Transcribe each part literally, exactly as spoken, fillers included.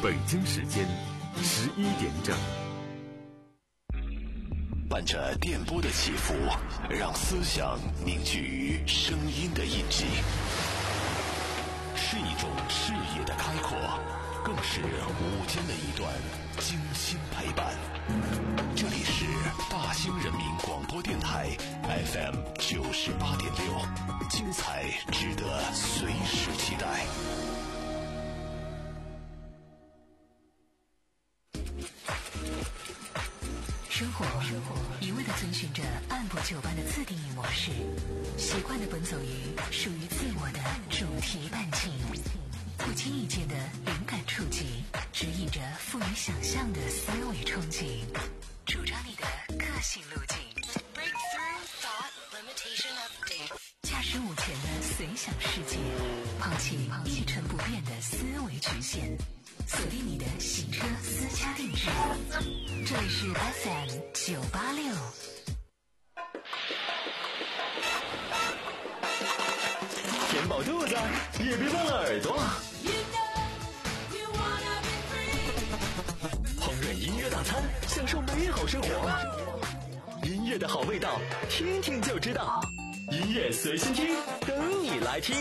北京时间十一点整。 伴着电波的起伏，让思想凝聚于声音的印记，是一种视野的开阔，更是午间的一段精心陪伴。这里是大兴人民广播电台 F M 九十八点六，精彩值得随时期待。 生活一味地遵循着按部就班的自定义模式，习惯地奔走于属于自我的主题伴情，不经意间的灵感触及，指引着富于想象的思维憧憬，主张你的个性路径。驾驶午前的随想世界，抛弃一成不变的思维局限，锁定你的行车私家定制。这里是 F M 九八六。 填饱肚子，也别忘了耳朵。烹饪音乐大餐，享受美好生活。音乐的好味道，听听就知道。音乐随心听，等你来听。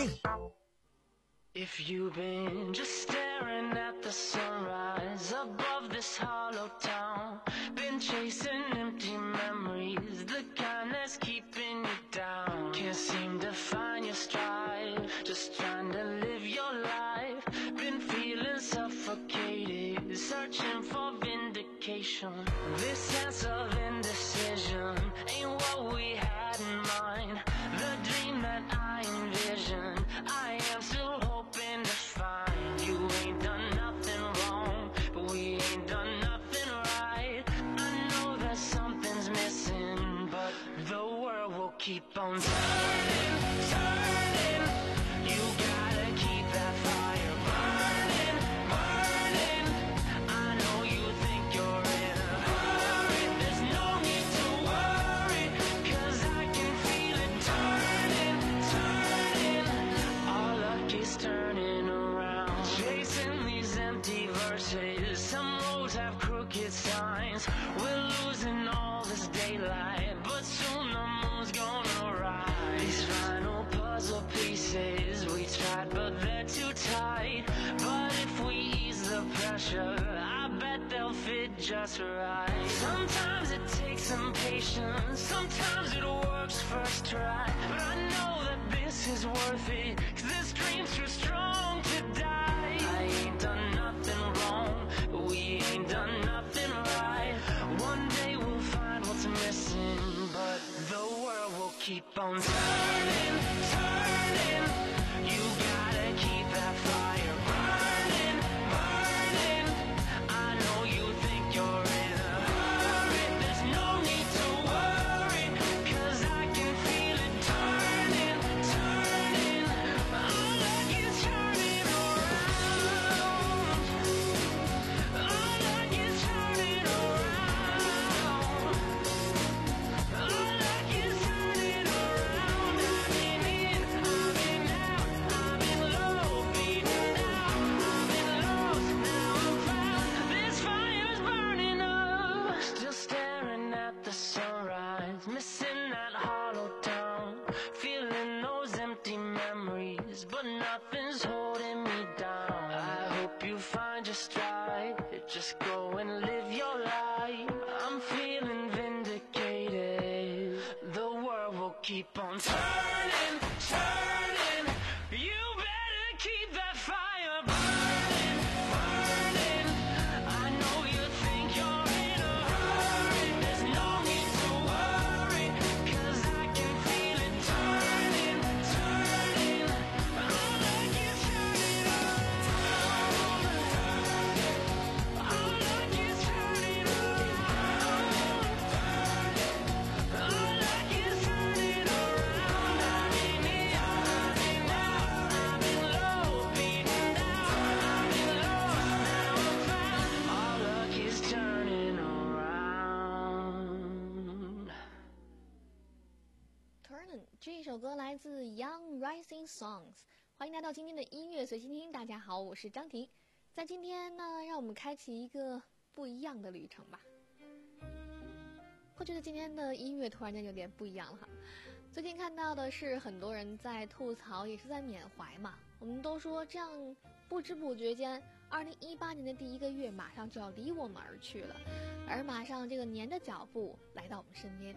If you've been just staring at the sunrise above this hollow town, been chasing empty memories, the kind that's keeping you down, can't seem to find your stride, just trying to live your life, been feeling suffocated, searching for vindication, this sense of indecision ain't what we had in mind, the dream that I envisioned, I am still hoping to find. You ain't done nothing wrong, but we ain't done nothing right. I know that something's missing, but the world will keep on turning, turning. You gotta keep that fire burning, burning. I know you think you're in a hurry, there's no need to worry, 'cause I can feel it turning, turning. Our luck is turning around, chasing these empty verses. Some roads have crooked signs, we're losing all this daylight, but soon the moon's gonna rise. These final puzzle pieces, we tried but they're too tight, but if we ease the pressure, I bet they'll fit just right. Sometimes it takes some patience, sometimes it works first try, but I know that this is worth it, 'cause this dream's too strong to die. I ain't done nothing wrong, but we ain't done nothing right. One day we'll find what's missing, but the world will keep on turning, turning. You gotta keep that fire burning, burning. I know you think you're in a hurry, there's no need to worry, 'cause I can feel it turning, turning. Our luck is turning around. Our luck is turning around. Our luck is turning around. I've been in, I've been out, I've been low, beaten down, I've been lost, now I'm found. This fire's burning up, still staring at the sunrise, missing that hollow town, feeling those empty memories, but nothing's holding me down. I hope you find your stride, just go and live your life. I'm feeling vindicated, the world will keep on turning, turning. You better keep that fire burning, burning. I know you think you're in a hurry, there's no need to worry, 'cause I can feel it turning, turning. Our luck is turning around. Our luck is turning around. Our luck is turning around. I've been in, I've been out, I've been low, beaten down, I've been lost, now I'm found. Our luck is turning around. Turn 这一首歌来自 Young Rising Songs， 欢迎来到今天的音乐随心听。大家好，我是张婷。 在今天呢，让我们开启一个不一样的旅程吧。会觉得今天的音乐突然间有点不一样了哈。最近看到的是很多人在吐槽，也是在缅怀嘛。我们都说这样不知不觉间，二零一八年的第一个月马上就要离我们而去了，而马上这个年的脚步来到我们身边。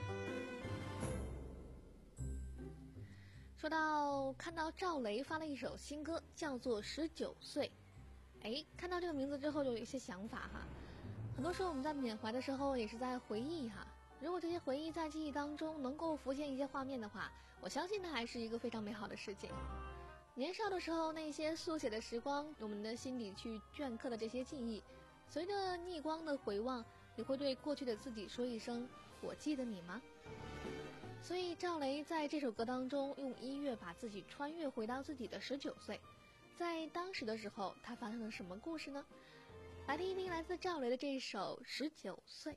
说到看到赵雷发了一首新歌，叫做《十九岁》，哎，看到这个名字之后就有一些想法哈。很多时候我们在缅怀的时候也是在回忆哈，如果这些回忆在记忆当中能够浮现一些画面的话，我相信它还是一个非常美好的事情。年少的时候那些速写的时光，我们的心里去镌刻的这些记忆，随着逆光的回望，你会对过去的自己说一声我记得你吗？所以赵雷在这首歌当中用音乐把自己穿越回到自己的十九岁，在当时的时候他发生了什么故事呢？来听一听来自赵雷的这一首《十九岁》。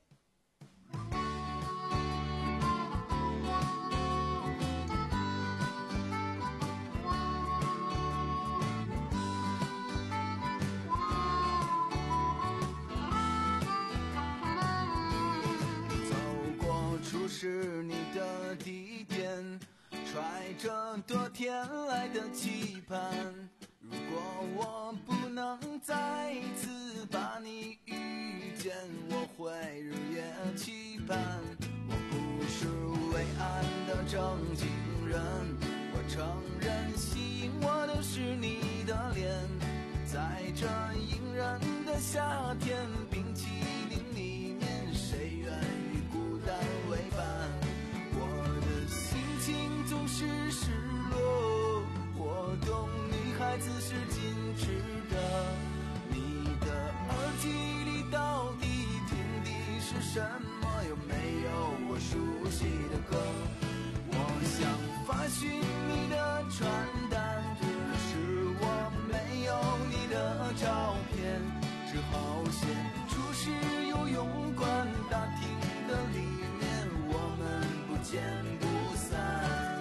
走过初识你的地点，揣着多天来的期盼。如果我不能再一次把你遇见，我会日夜期盼。我不是伟岸的正经人，我承认吸引我的是你的脸。在这隐忍的夏天，冰淇淋里面谁愿与孤单为伴？我的心情总是失落，我懂女孩子是矜持的，你的耳机里到底听的是什么？有没有我熟悉的歌？我想发讯你的传单，可是我没有你的照片，只好写出示游泳馆大厅的里面，我们不见不散。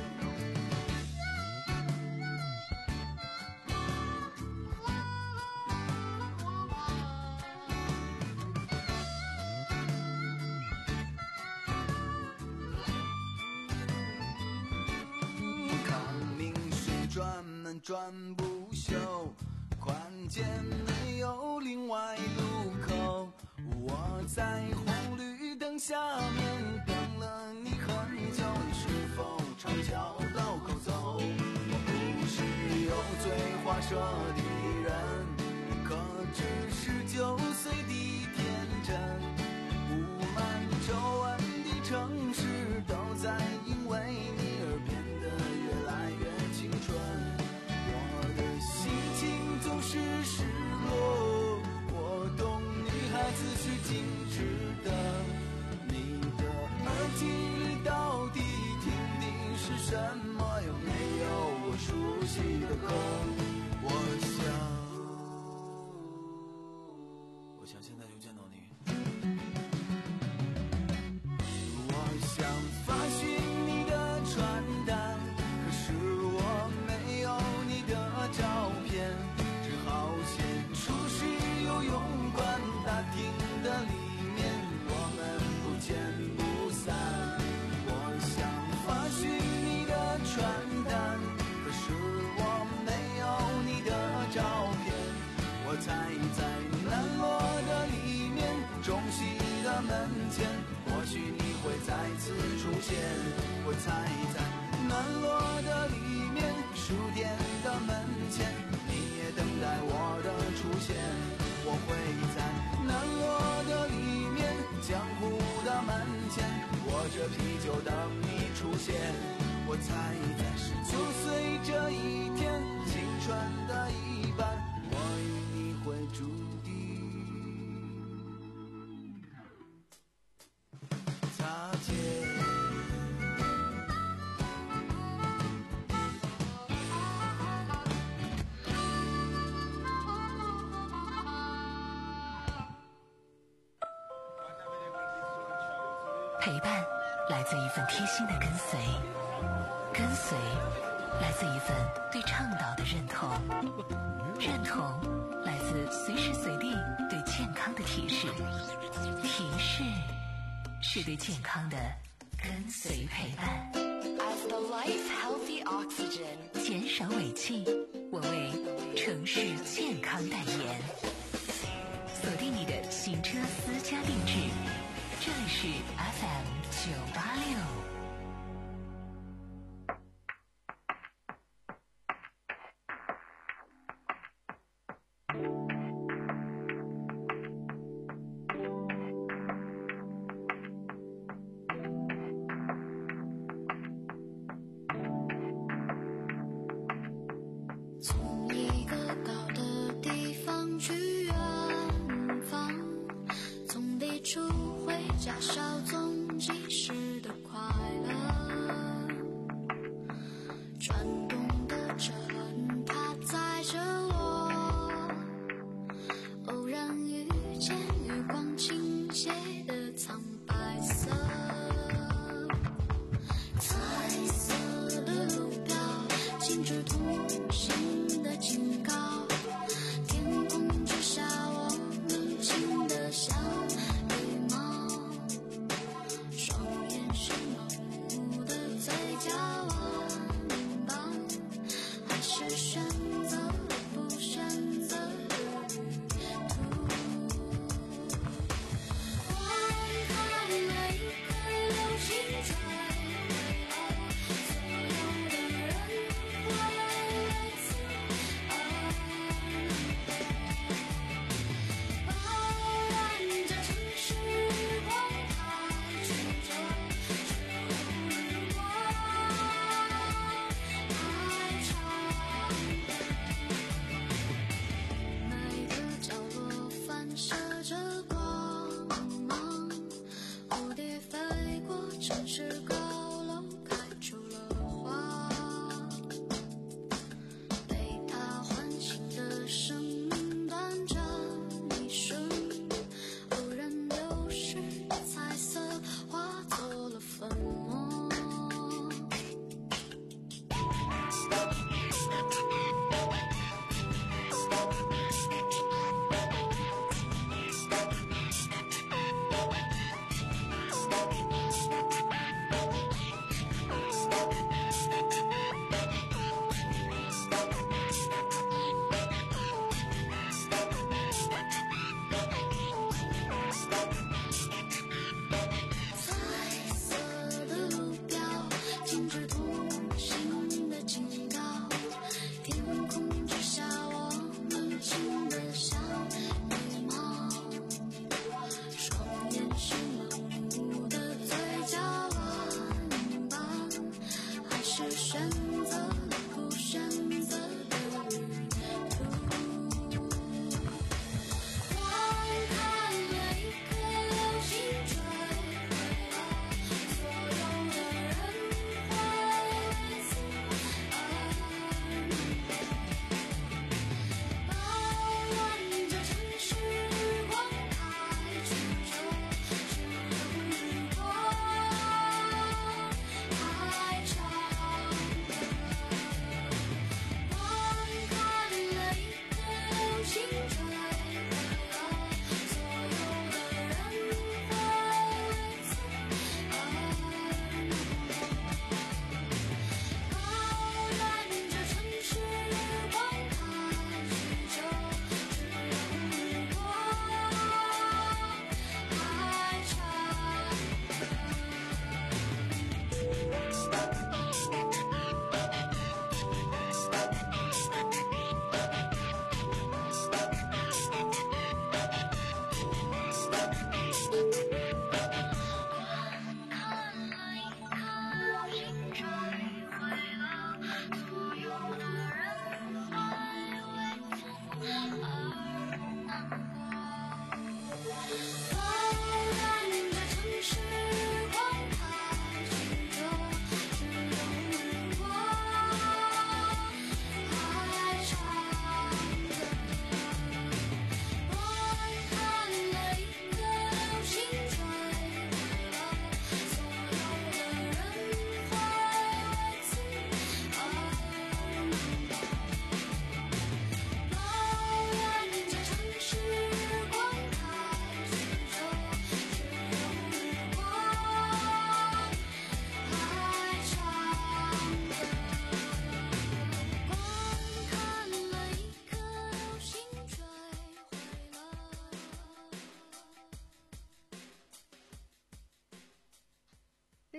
专门专不休，宽间没有另外路口。我在红绿灯下面等了你很久，你是否朝交道口走？我不是油嘴滑舌的人，可只十九岁的天真。布满皱纹的城市都在因为你而变得越来越青春，我的心情总是失落，我懂女孩子是矜持的，你的耳机里到底听的是什么？有没有我熟悉的歌？我想我想现在就见到你，我想发讯你的传单，可是我没有你的照片，只好写出是游泳馆大厅的里面，我们不见不散。我想发讯你的传单，可是我没有你的照片，我猜在南锣的里面，中戏的门前，或许你会再次出现。我猜在南锣的里面，书店的门前，你也等待我的出现。我会在南锣的里面，江湖的门前，握着啤酒等你出现。我猜在十九岁这一天，青春的一半，我与你会注定擦肩。 陪伴来自一份贴心的跟随，跟随来自一份对倡导的认同，认同来随时随地对健康的提示，提示是对健康的跟随陪伴。 As the life healthy oxygen， 减少尾气，我为城市健康代言。锁定你的行车私家定制，这里是 F M 九八六。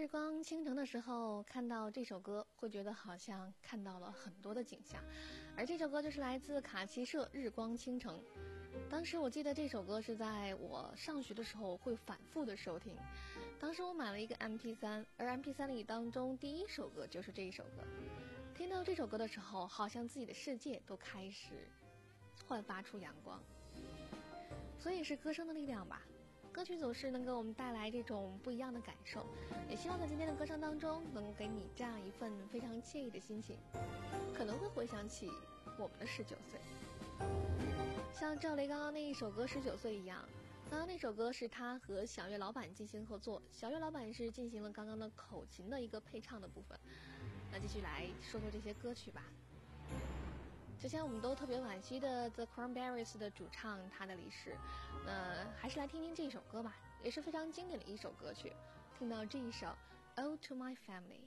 日光倾城的时候看到这首歌，会觉得好像看到了很多的景象，而这首歌就是来自卡奇社《日光倾城》。当时我记得这首歌是在我上学的时候会反复的收听，当时我买了一个 M P 三， 而 M P 三 里当中第一首歌就是这一首歌。听到这首歌的时候，好像自己的世界都开始焕发出阳光。所以是歌声的力量吧，歌曲总是能给我们带来这种不一样的感受，也希望在今天的歌声当中能够给你这样一份非常惬意的心情，可能会回想起我们的十九岁，像赵雷刚刚那一首歌《十九岁》一样。刚刚那首歌是他和小岳老板进行合作，小岳老板是进行了刚刚的口琴的一个配唱的部分。那继续来说说这些歌曲吧。之前我们都特别惋惜的 The Cranberries 的主唱他的离世，那还是来听听这首歌吧，也是非常经典的一首歌曲。听到这一首 Ode to My Family。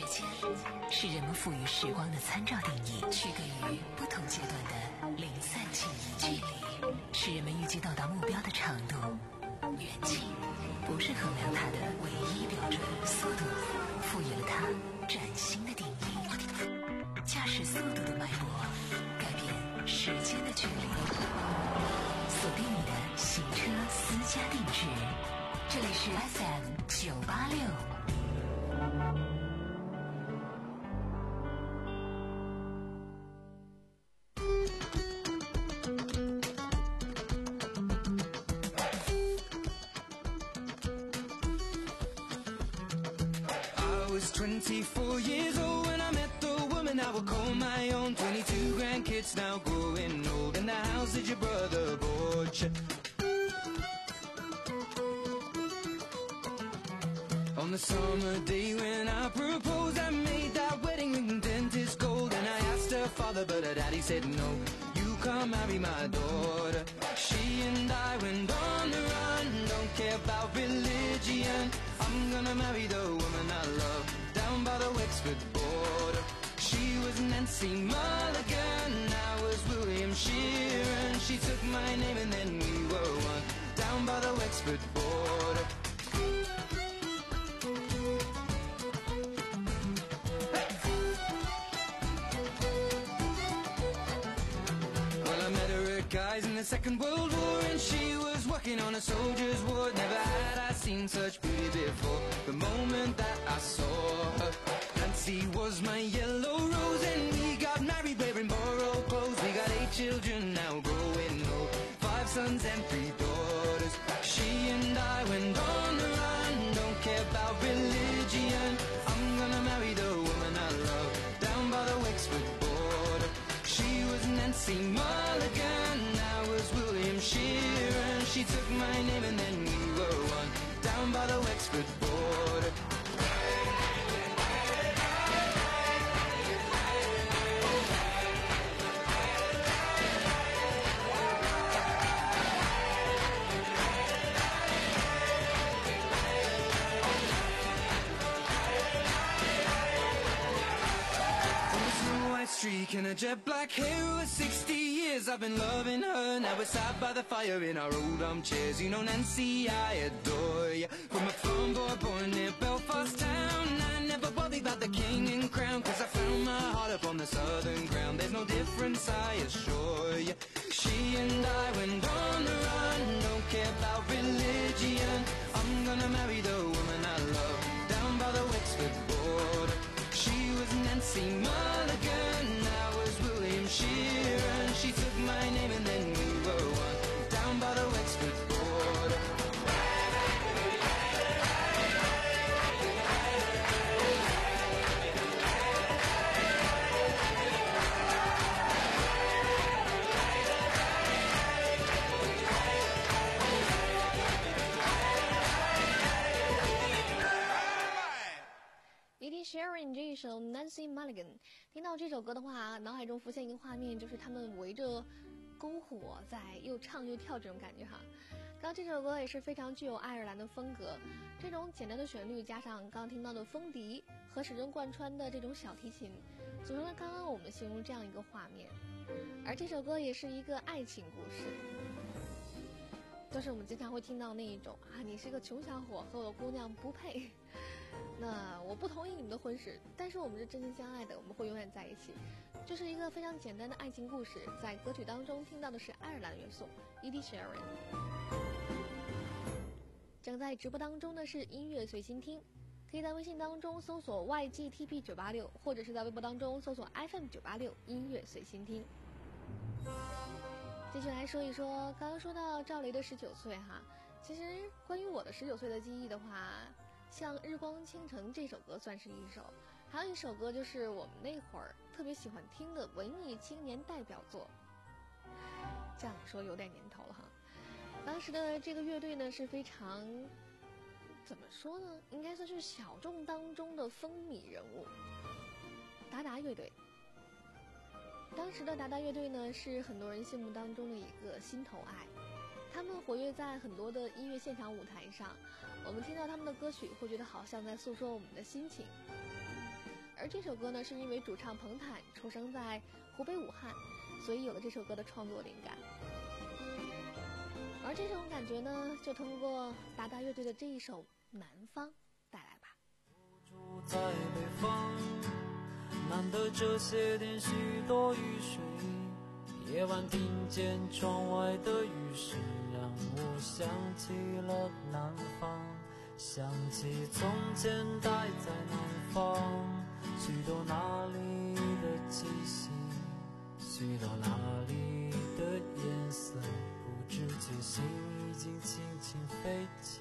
间是人们赋予时光的参照定义，区隔于不同阶段的零散记忆。距离是人们预计到达目标的长度，远近不是衡量它的唯一标准，速度赋予了它崭新的定义。驾驶速度的脉搏，改变时间的距离。锁定你的行车私家定制，这里是 F M 九八六。 twenty-four years old when I met the woman I would call my own. Twenty-two grandkids now growing old, and the house that your brother bought you. On the summer day when I proposed, I made that wedding ring dentist gold, and I asked her father, but her daddy said no. You can't marry my daughter. She and I went on the run, don't care about religion. I'm gonna marry the woman I love, down by the Wexford border. She was Nancy Mulligan, I was William Sheeran. She took my name and then we were one, down by the Wexford border. Well, I met her at Guy's in the Second World War, and she was working on a soldier's ward. Never had I seen such beauty before, the moment that I saw her. Nancy was my yellow rose, and we got married wearing borrowed clothes. We got eight children now growing old, five sons and three daughters. She and I went on the run, don't care about religion. I'm gonna marry the woman I love, down by the Wexford border. She was Nancy Mulligan, I was William Sheeran. She took my name and then we were one, down by the Wexford border. Streak and a jet black hair over sixty years I've been loving her. Now we're sat by the fire in our old armchairs. You know Nancy, I adore you. From a farm boy born near Belfast town, I never worried about the king and crown, cause I found my heart up on the southern ground. There's no difference, I assure you. She and I went on the run, don't care about religion. I'm gonna marry the woman I love, down by the Wexford border. She was Nancy Mulligan, I was William Sheeran. She took my name and then we were one, down by the Wexford border. Ed Sheeran 这一首 Nancy Mulligan， 听到这首歌的话，脑海中浮现一个画面，就是他们围着篝火在又唱又跳这种感觉哈。刚刚这首歌也是非常具有爱尔兰的风格，这种简单的旋律加上刚刚听到的风笛和始终贯穿的这种小提琴，组成了刚刚我们形容这样一个画面。而这首歌也是一个爱情故事，就是我们经常会听到那一种啊，你是个穷小伙，和我的姑娘不配。那我不同意你们的婚事，但是我们是真心相爱的，我们会永远在一起。这是一个非常简单的爱情故事，在歌曲当中听到的是爱尔兰元素 Ed Sheeran。 正在直播当中的是音乐随心听，可以在微信当中搜索 Y G T P 九八六， 或者是在微博当中搜索 F M 九八六 音乐随心听。继续来说一说刚刚说到赵雷的十九岁哈，其实关于我的十九岁的记忆的话，像日光倾城这首歌算是一首，还有一首歌就是我们那会儿特别喜欢听的文艺青年代表作。这样说有点年头了哈。当时的这个乐队呢是非常怎么说呢，应该算是小众当中的风靡人物，达达乐队。当时的达达乐队呢是很多人心目当中的一个心头爱，他们活跃在很多的音乐现场舞台上，我们听到他们的歌曲会觉得好像在诉说我们的心情。 而这首歌呢，是因为主唱彭坦出生在湖北武汉，所以有了这首歌的创作灵感。而这种感觉呢，就通过达达乐队的这一首《南方》带来吧。 住在北方，难得这些天许多雨水，夜晚听见窗外的雨声，让我想起了南方，想起从前待在南方，许多那里的气息，许多那里的颜色，不知觉心已经轻轻飞起。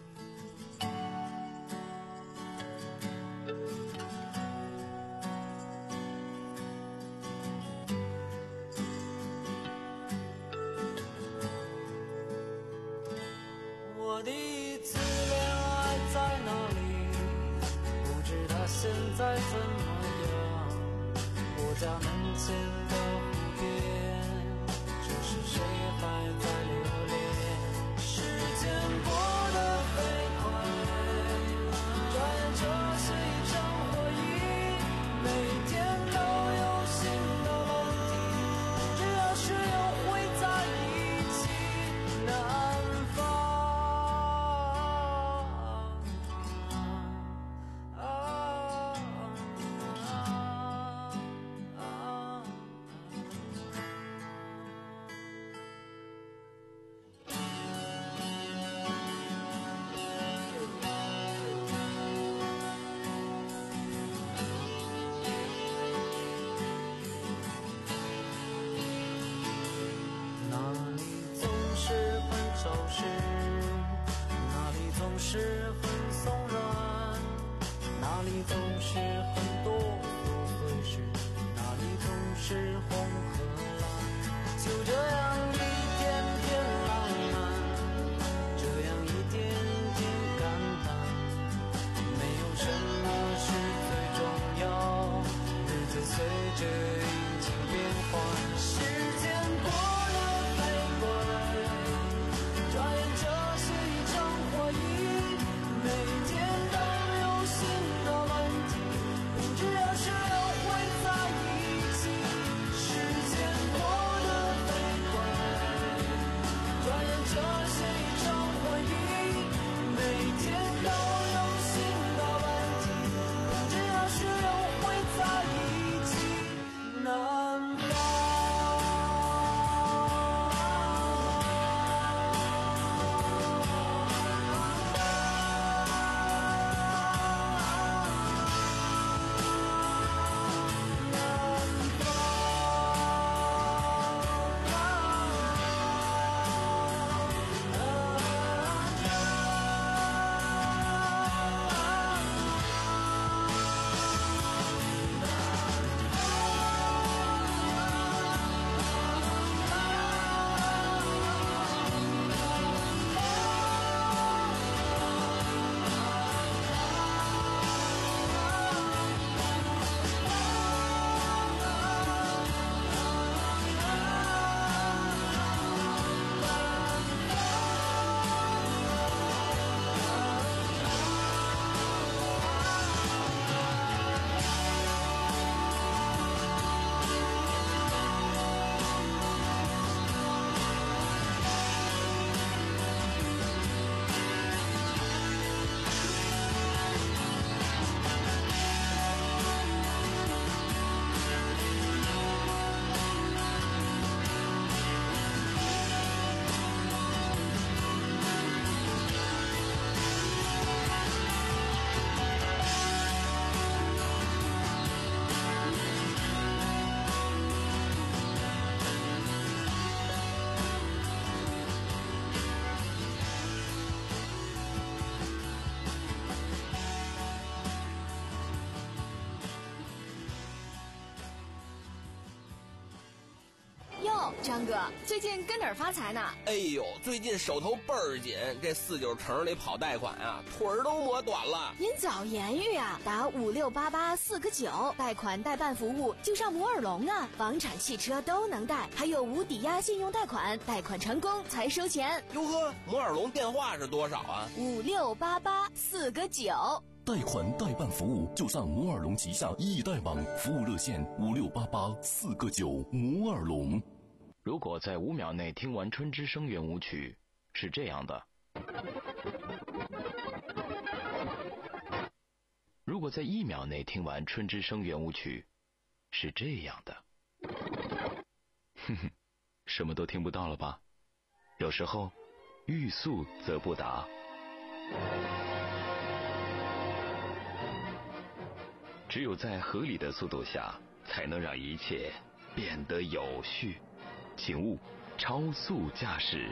我第一次恋爱在哪里？不知道现在怎么样？我家门前的湖边，这是谁还在留恋？时间过得飞快，转眼这是一场回忆，每天都有新的问题，只要是有会在一起。南方是很松软，哪里总是很多琐碎事，哪里总是红和蓝，就这样一天天浪漫，这样一点点感叹，没有什么是最重要，日子随着阴晴变换，时间过得飞快，转眼这是一场回忆，每天都有新的问题，只要是有会在一起。时间过得飞快，转眼这是一场回忆，每天都有新的问题，只要是有会在一起。南方。 张哥，最近跟哪儿发财呢？ 哎呦，最近手头倍儿紧，这四九城里跑贷款啊，腿儿都磨短了。 您早言语啊，打五六八八四个九，贷款代办服务就上摩尔龙啊，房产、汽车都能贷，还有无抵押信用贷款，贷款成功才收钱。 哟呵，摩尔龙电话是多少啊？ 五六八八四个九。 贷款代办服务就上摩尔龙旗下易贷网服务热线五六八八四个九摩尔龙。 如果在五秒内听完春之声圆舞曲，是这样的。如果在一秒内听完春之声圆舞曲，是这样的。哼哼，什么都听不到了吧？有时候欲速则不达。只有在合理的速度下，才能让一切变得有序。请勿超速驾驶。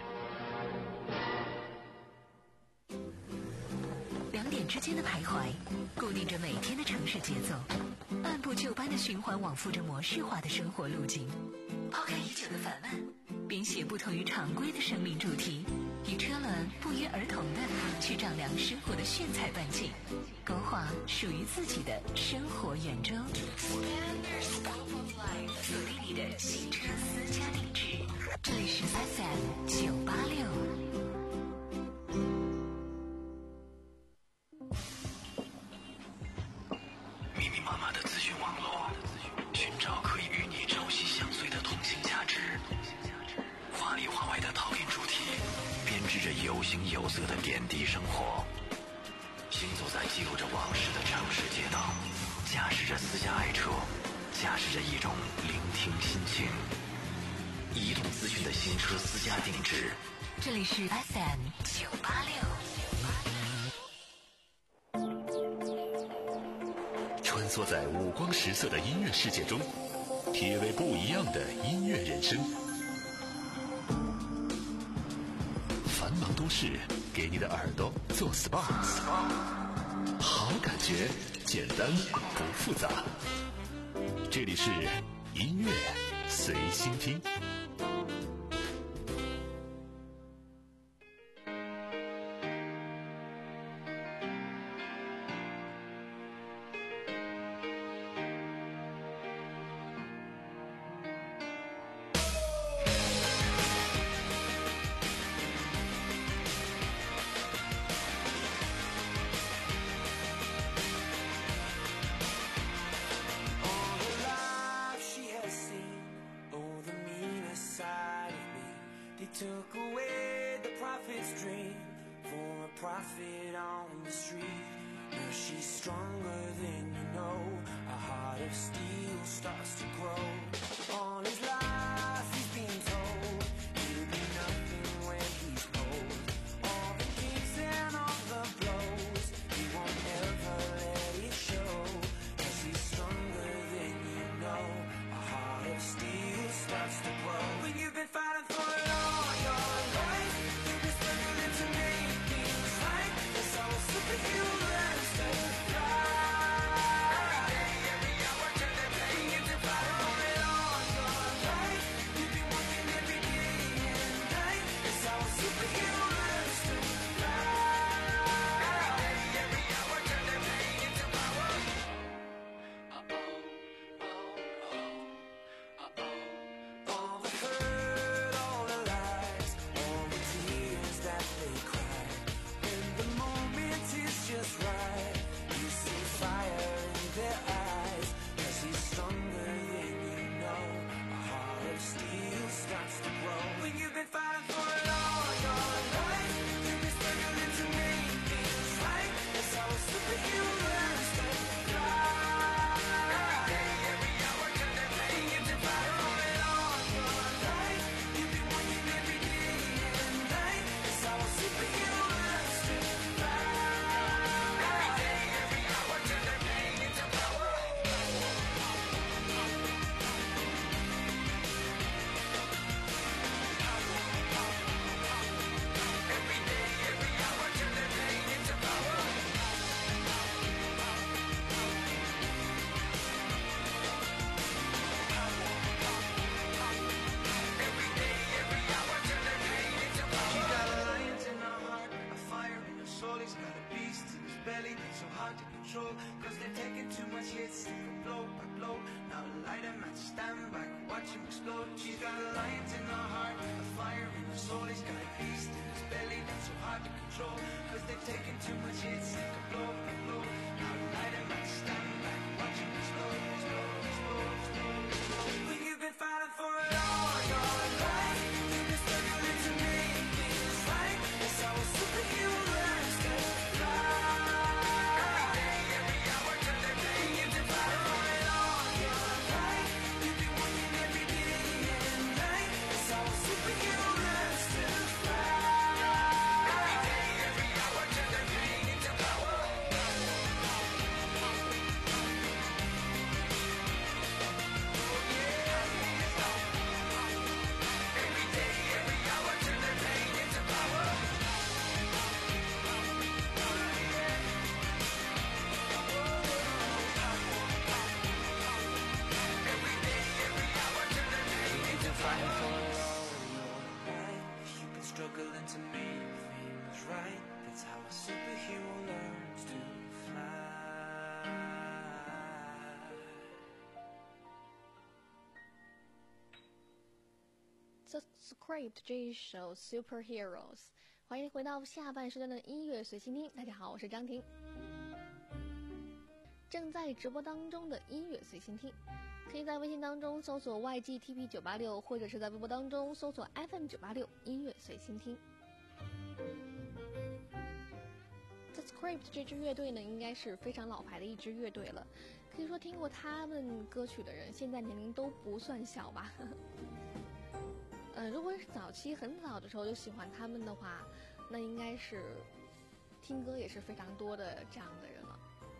两点之间的徘徊，固定着每天的城市节奏，按部就班的循环往复着模式化的生活路径。抛开已久的烦闷，编写不同于常规的生命主题，与车轮不约而同的去丈量生活的炫彩半径，勾画属于自己的生活圆周。锁定你的新车私家定制，这里是 F M 九八六。 密密麻麻的资讯网络，寻找可以与你朝夕相随的通信价值。华里华外的讨论主题，编织着有形有色的点滴生活。行走在记录着往事的城市街道，驾驶着私家爱车，驾驶着一种聆听心情。移动资讯的新车私家定制， 这里是 F M 九八六。 穿梭在五光十色的音乐世界中，体味不一样的音乐人生。繁忙都市给你的耳朵做 S P A， 好感觉简单不复杂。这里是音乐随心听。 Took away the prophet's dream for a prophet on the street. Now she's stronger than you know. A heart of steel starts to grow. All his life he's been told he'll be nothing when he's old. All the kicks and all the blows, he won't ever let it show. Cause he's stronger than you know. A heart of steel starts to grow. When you've been fighting for it all. Cause they're taking too much hits, blow by blow. Now light a match, stand back, watch him explode. She's got a lion in her heart, a fire in her soul. He's got a beast in his belly that's so hard to control. Cause they're taking too much hits, blow by blow. The Script 这一首 Superheroes。欢迎回到下半时段的音乐随心听，大家好，我是张婷。正在直播当中的音乐随心听，可以在微信当中搜索 Y G T P 九八六，或者是在微博当中搜索 F M 九八六音乐随心听。The Script 这支乐队呢，应该是非常老牌的一支乐队了，可以说听过他们歌曲的人，现在年龄都不算小吧。呃，如果是早期很早的时候就喜欢他们的话，那应该是听歌也是非常多的这样的人了。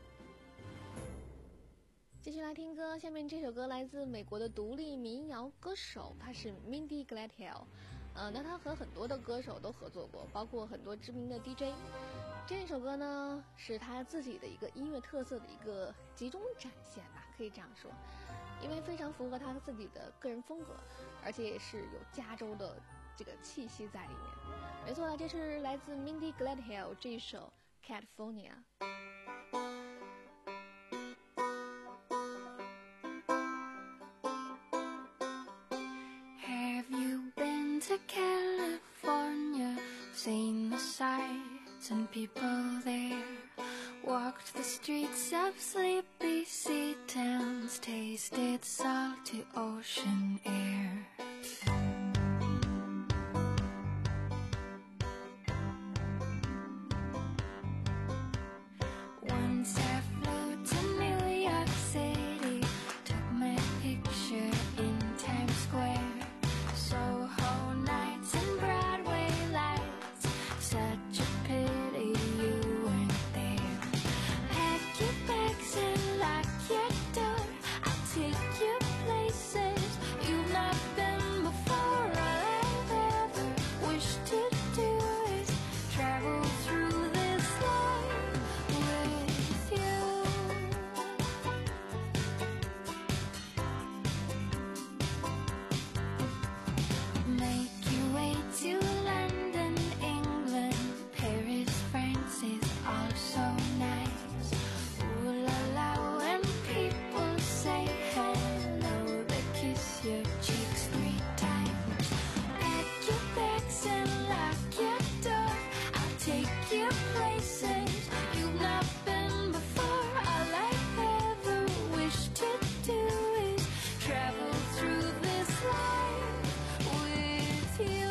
继续来听歌，下面这首歌来自美国的独立民谣歌手，他是 Mindy Gladhill。呃，那他和很多的歌手都合作过，包括很多知名的 D J。这首歌呢，是他自己的一个音乐特色的一个集中展现吧，可以这样说，因为非常符合他自己的个人风格，而且也是有加州的这个气息在里面。没错了，这是来自 Mindy Gladhill 这一首 California。 Have you been to California, seen the sights and people there, walked the streets of sleepy sea towns, tasted salty ocean air? Once I flew to New York City, took my picture in Times Square, Soho nights and Broadway lights, such a pity you weren't there. Pack your bags and lock your door, I'll take you places you've not been before. All I've ever wished to do is travel through this life with you. Make your way to London, England, Paris, France is all so nice. Ooh la la, when people say hello, they kiss your cheeks three times. Pack your bags and lock your door, I'll take you places you've not been before. All I've ever wished to do is travel through this life with you.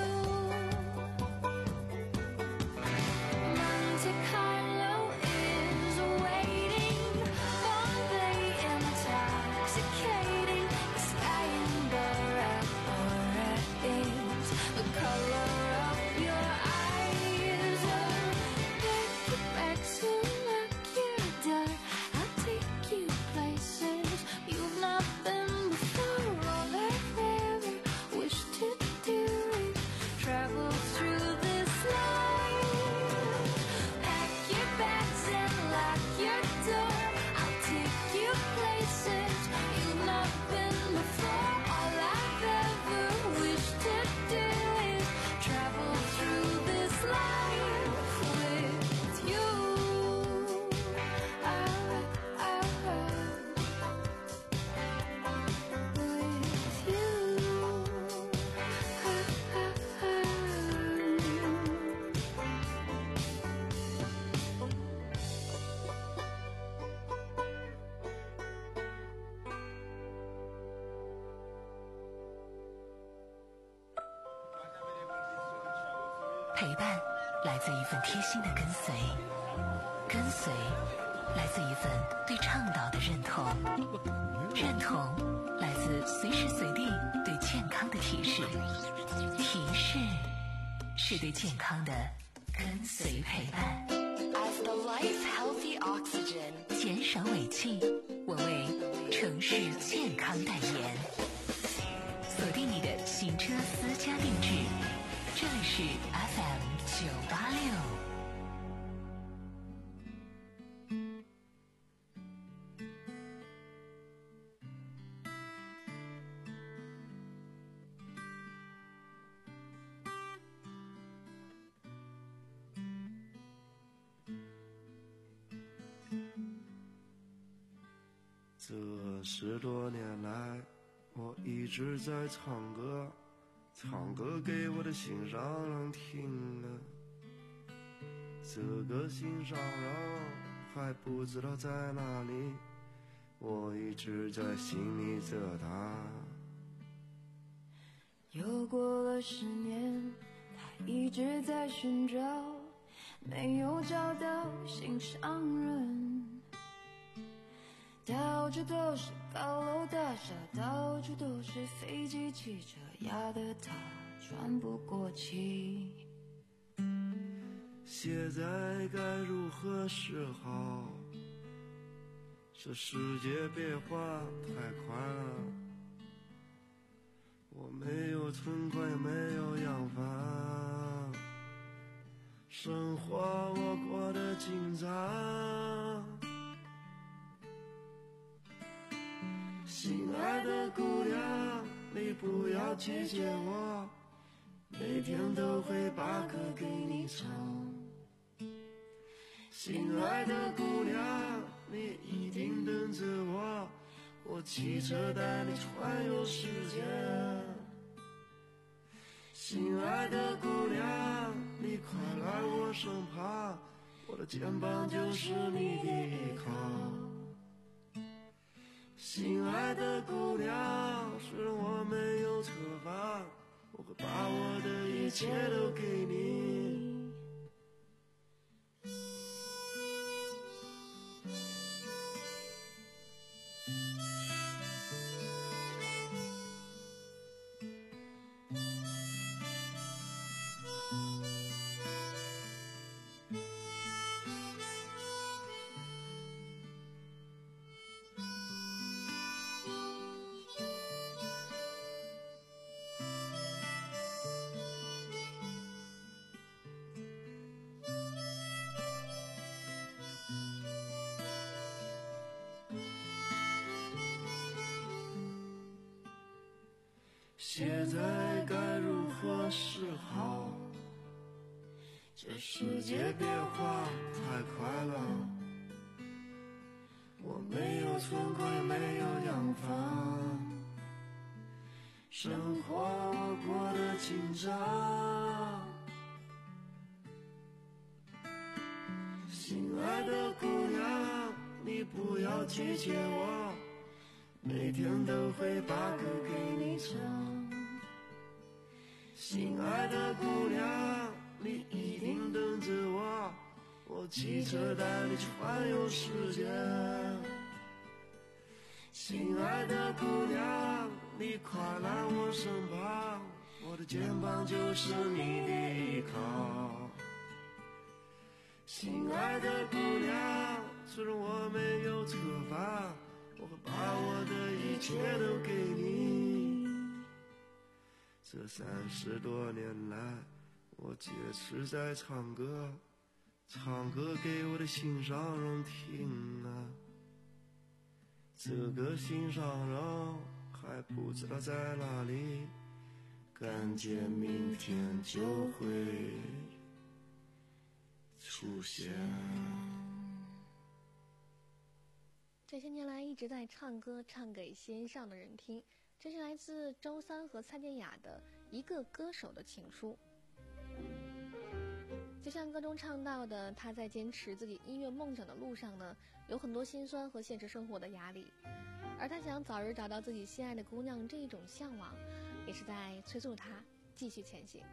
Monte Carlo is waiting, Bombay intoxicating, the sky in Bora Bora is the color of your eyes. Oh, pack your bags and lock your door, I'll take you places you've not been before. All I've ever wished to do is travel through this life. Pack your bags and lock your door, I'll take you places you've not been before. All I've ever wished to do is travel through this life with you. Ah, ah, ah. With you. Ah, ah, ah. 陪伴来自一份贴心的跟随，跟随来自一份对倡导的认同，认同来自随时随地对健康的提示，提示是对健康的跟随陪伴。 As the life healthy oxygen， 减少尾气，我为城市健康代言。锁定你的行车私家定制，这里是 F M 九八六。 这十多年来，我一直在唱歌， 唱歌给我的心上人听了，这个心上人还不知道在哪里，我一直在心里找他。 又过了十年，他一直在寻找，没有找到心上人。到处都是高楼大厦，到处都是飞机汽车，压得他喘不过气。 现在该如何是好？这世界变化太快了，我没有存款也没有洋房，生活我过得紧张。亲爱的姑娘，你不要拒绝我，每天都会把歌给你唱。亲爱的姑娘，你一定等着我，我骑车带你环游世界。亲爱的姑娘，你快来我身旁，我的肩膀就是你的依靠。亲爱的姑娘，虽然我没有车房，我会把我的一切都给你。现在该如何是好？这世界变化太快了，我没有存款也没有洋房，生活我过得紧张。亲爱的姑娘，你不要拒绝我，每天都会把歌给你唱。亲爱的姑娘，你一定等着我，我骑车带你去环游世界。亲爱的姑娘，你快来我身旁，我的肩膀就是你的依靠。亲爱的姑娘，虽然我没有车房，我会把我的一切都给你。这三十多年来，我坚持在唱歌，唱歌给我的心上人听啊。这个心上人还不知道在哪里，感觉明天就会出现。 这些年来一直在唱歌，唱给心上的人听。这是来自周三和蔡健雅的一个歌手的情书。就像歌中唱到的，他在坚持自己音乐梦想的路上呢，有很多辛酸和现实生活的压力，而他想早日找到自己心爱的姑娘，这一种向往也是在催促他继续前行。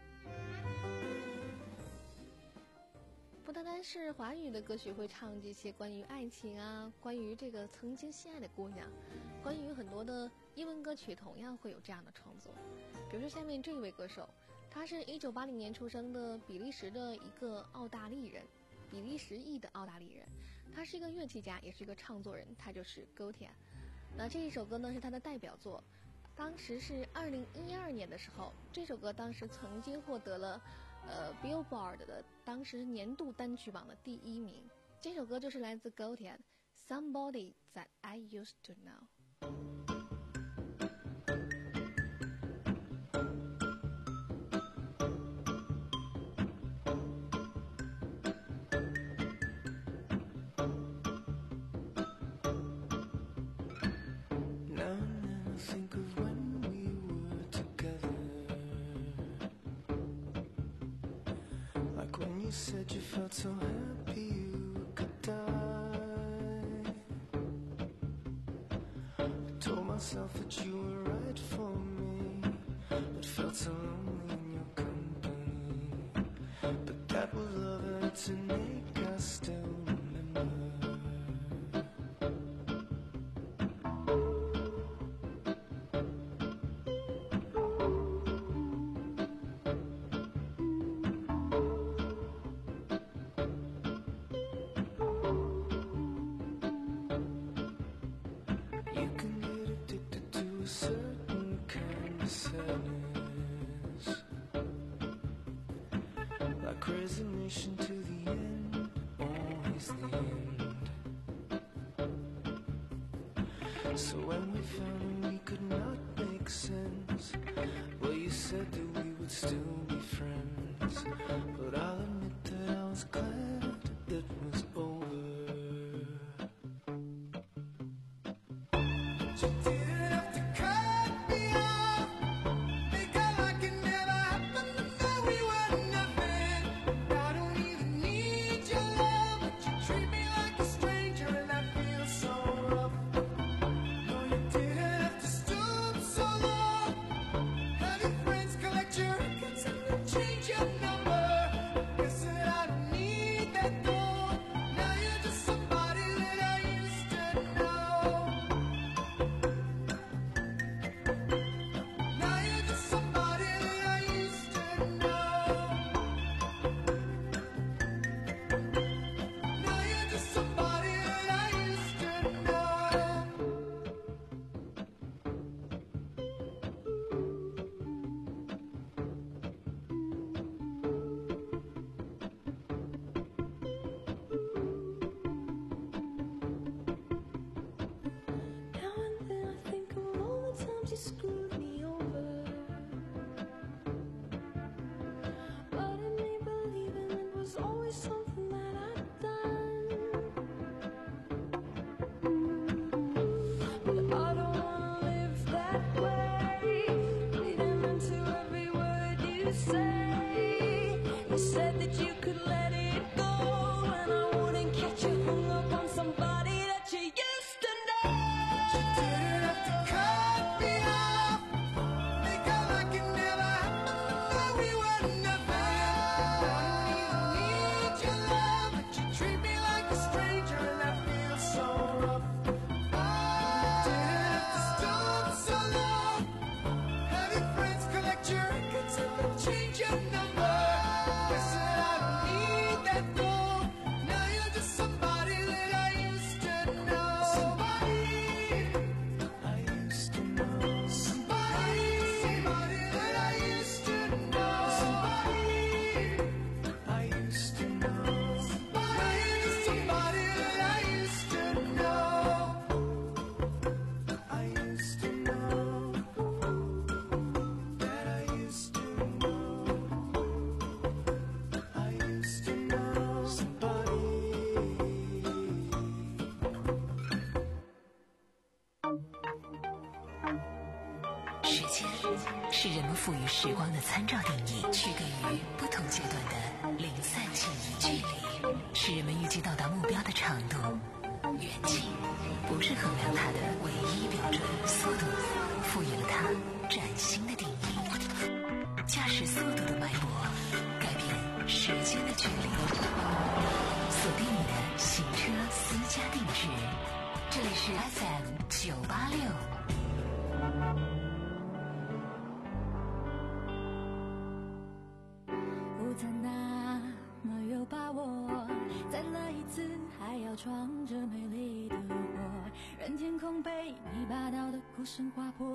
不单单是华语的歌曲会唱这些关于爱情啊，关于这个曾经心爱的姑娘，关于很多的英文歌曲同样会有这样的创作。比如说下面这一位歌手，他是一九八零年出生的比利时的一个澳大利人，比利时裔的澳大利人，他是一个乐器家，也是一个唱作人，他就是 Gautier。 那这一首歌呢是他的代表作，当时是二零一二年的时候，这首歌当时曾经获得了呃 Billboard 的当时年度单曲榜的第一名。这首歌就是来自 Gautier Somebody That I Used to Know。 Think of when we were together. said you felt so happy you could die. I told myself that you were right for me, but felt so lonely in your company. But that was love and it's innate, I still remember. Resignation to the end, always the end. So when we found we could not make sense, well, you said that we would still be friends. But I'll admit that I was glad it was over. You didn't have to cut me off, make it like it never happened, and that we were nothing. I don't even need your love, but you treat me like a stranger, and that feels so rough. No, you didn't have to stoop so low, have your friends collect your records and then change your number. Guess that I don't need that though. Now you're just somebody that I used to know. Now you're just somebody that I used to know. Now you're just somebody that I used to know. Now and then I think of all the times you screwed me over, but it made believing it was always something that I'd done. But I don't wanna live that way, reading into every word you say. You said that you could let it go, and I wouldn't catch you hung up on somebody that you used to know. You didn't have to cut me off, make it like it never happened, and that we were nothing. I don't even need your love, but you treat me like a stranger, and that feels so rough. You didn't have to stoop so low, have your friends collect your records and then change your number. Guess that I don't need that though. Now you're just somebody that I used to know. Somebody I used to know. Somebody, somebody that I used to know. Somebody I used to know. Somebody, somebody that I used to know. I used to know. That I used to know. I used to know somebody. 时间是人们赋予时光的参照定义，区隔于不同阶段的零散记忆。距离是人们预计到达目标的长度，远近不是衡量它的唯一标准。速度赋予了它崭新的定义。驾驶速度的脉搏，改变时间的距离。锁定你的行车私家定制，这里是 F M 九八六。 不再那么有把握，再来一次还要闯着美丽的祸，任天空被你霸道的孤身划破。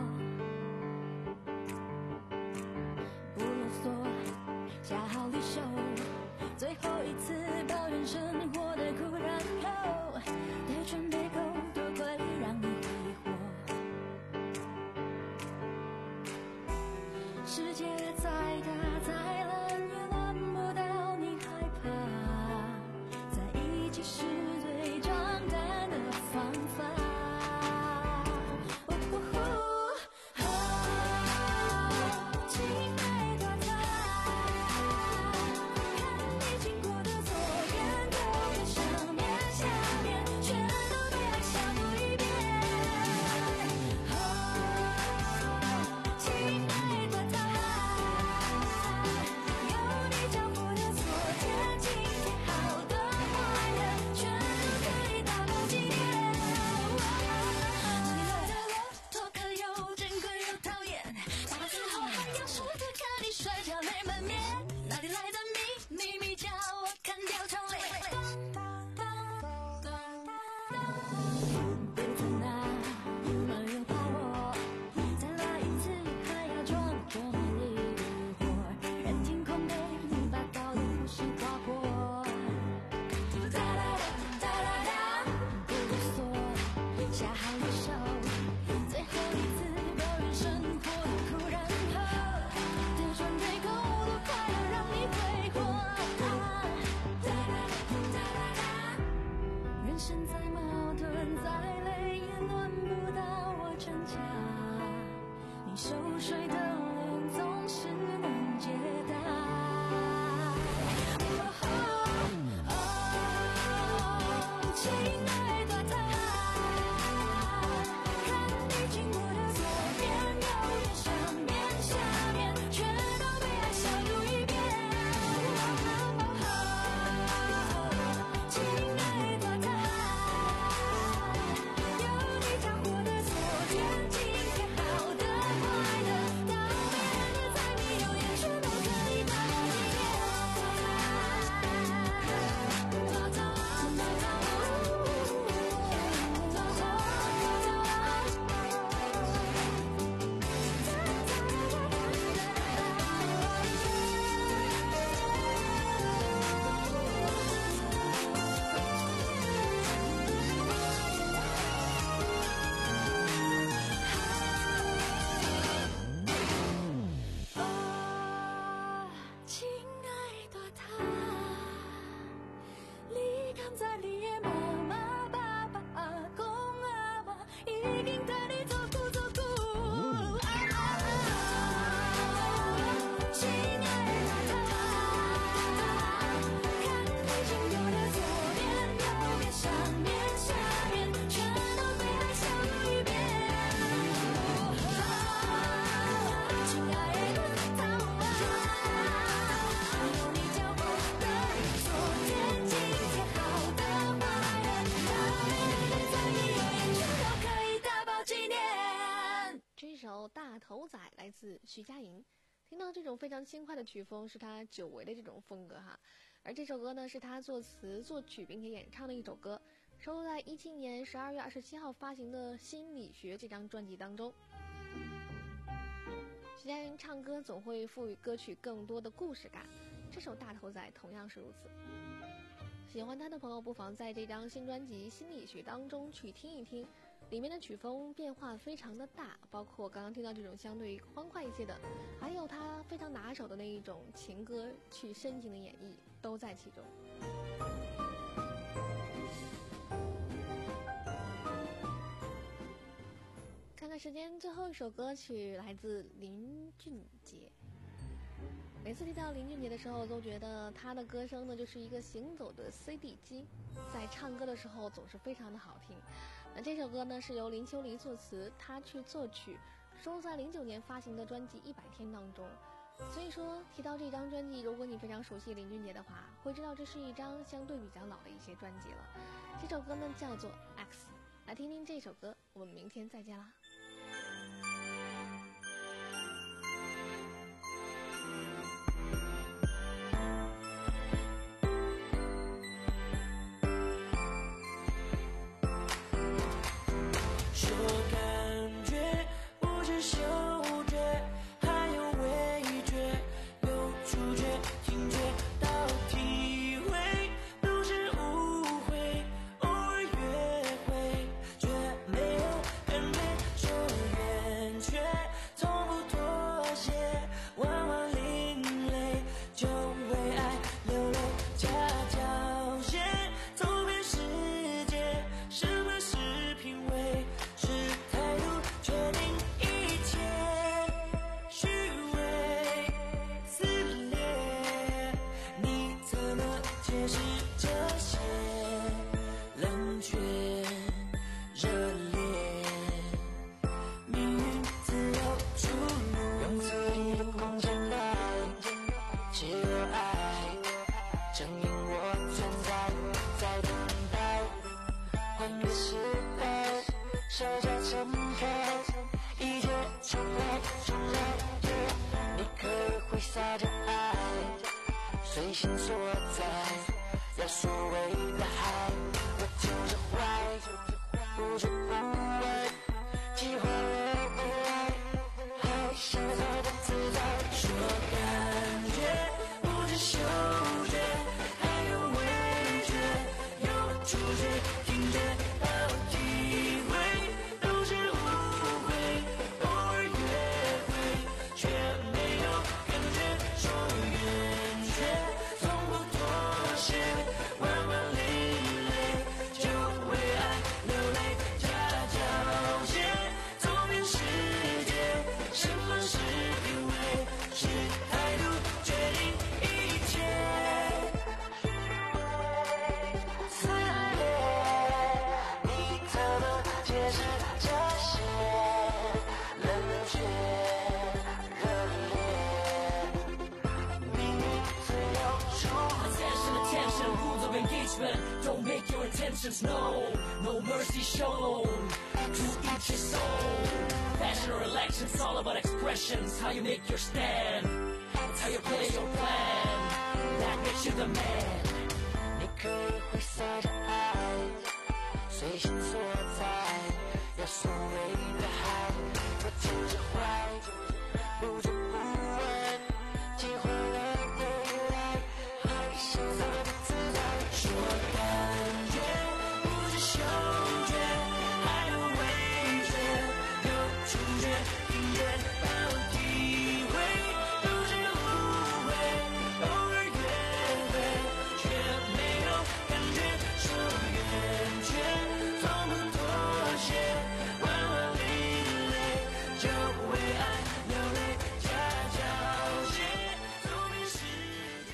不啰嗦，下好离手，最后一次抱怨生活的苦，然后得准备够多快让你挥霍。世界再大再蓝，也拦不到你害怕，在一起是最长单的方法。哦哦哦泪满面，哪里来的秘密密叫我看掉重练？不曾拿没有把握，再来一次还要装作没力的活，任凭空被你把刀的呼吸划破。哒啦哒哒啦哒，不啰嗦，下好一手，最后一次抱怨生活的苦然后，对穿对口都快要让你挥霍。哒啦哒啦哒，人生再矛盾再累也轮不到我逞强，你熟睡的脸总是能解答。亲爱的他，看你经过的左边、右边、上面、下面，全都被爱消毒一遍。亲爱的他，有你着火的昨天、今天，好的、坏的，当别人的柴米油盐全都可以打包纪念。走走。亲爱的他，你敢在你的妈妈、爸爸、阿公、阿嬷已经带你走过走过。亲爱的他，看你经过的左边、右边、上面、下面，全都被爱消毒一遍。亲爱的他，有你教过的昨天、今天，好的、坏的，当别人的柴米油盐全都可以打包纪念。 这首《大头仔》来自徐佳莹。听到这种非常轻快的曲风，是他久违的这种风格哈。而这首歌呢，是他作词作曲并且演唱的一首歌，收录在一七年十二月二十七号发行的《心理学》这张专辑当中。徐佳莹唱歌总会赋予歌曲更多的故事感，这首《大头仔》同样是如此。喜欢他的朋友不妨在这张新专辑《心理学》当中去听一听，里面的曲风变化非常的大，包括刚刚听到这种相对欢快一些的，还有他非常拿手的那一种情歌去深情的演绎，都在其中。看看时间，最后一首歌曲来自林俊杰。每次提到林俊杰的时候，都觉得他的歌声呢就是一个行走的 C D 机，在唱歌的时候总是非常的好听。那这首歌呢是由林秋离作词，他去作曲，收录在零九年发行的专辑《一百天》当中。所以说提到这张专辑，如果你非常熟悉林俊杰的话，会知道这是一张相对比较老的一些专辑了。这首歌呢叫做 X， 来听听这首歌，我们明天再见啦。 说感觉不止嗅觉，还有味觉，有触觉、听觉到体会，都是误会。偶尔约会，却没有感觉。 随心所在，要所谓的爱，我就是坏，不知不问，计划了未来，还想要的自在，说感觉不知嗅觉，还有味觉，有触觉、听觉到体会，都是误会，偶尔约会，却没有感觉，说远却从不妥协，万万里累，就为爱流泪加交界，走遍世界，什么是品味，是态度决定一切。撕裂，你怎么解释这些冷血热烈？命运自有主。 Attention, attention, rules of engagement. Don't make your intentions known. No mercy shown. To each his own. Passion or election, it's all about expressions. How you make your stand. It's how you play your plan. That makes you the man. 你可以挥洒着爱，随心所在，要所谓的爱，我就是坏，不知不问，计划了未来，还想要的自在，说感觉不知嗅觉，还有味觉，有触觉、听觉到体会，都是误会，偶尔约会，却没有感觉，说远却从不妥协，万万里累，就为爱流泪加交界，走遍世界。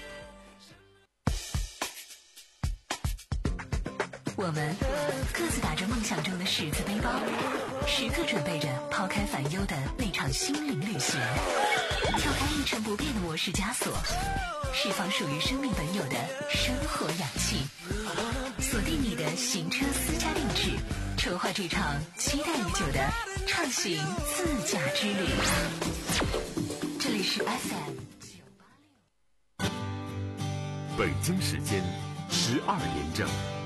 我们各自打着梦想中的十字背包，时刻准备着抛开烦忧的那场心灵旅行，跳开一成不变的模式枷锁，释放属于生命本有的生活氧气，锁定你的行车私家定制，筹划这场期待已久的畅行自驾之旅。这里是 F M 北京时间十二点整。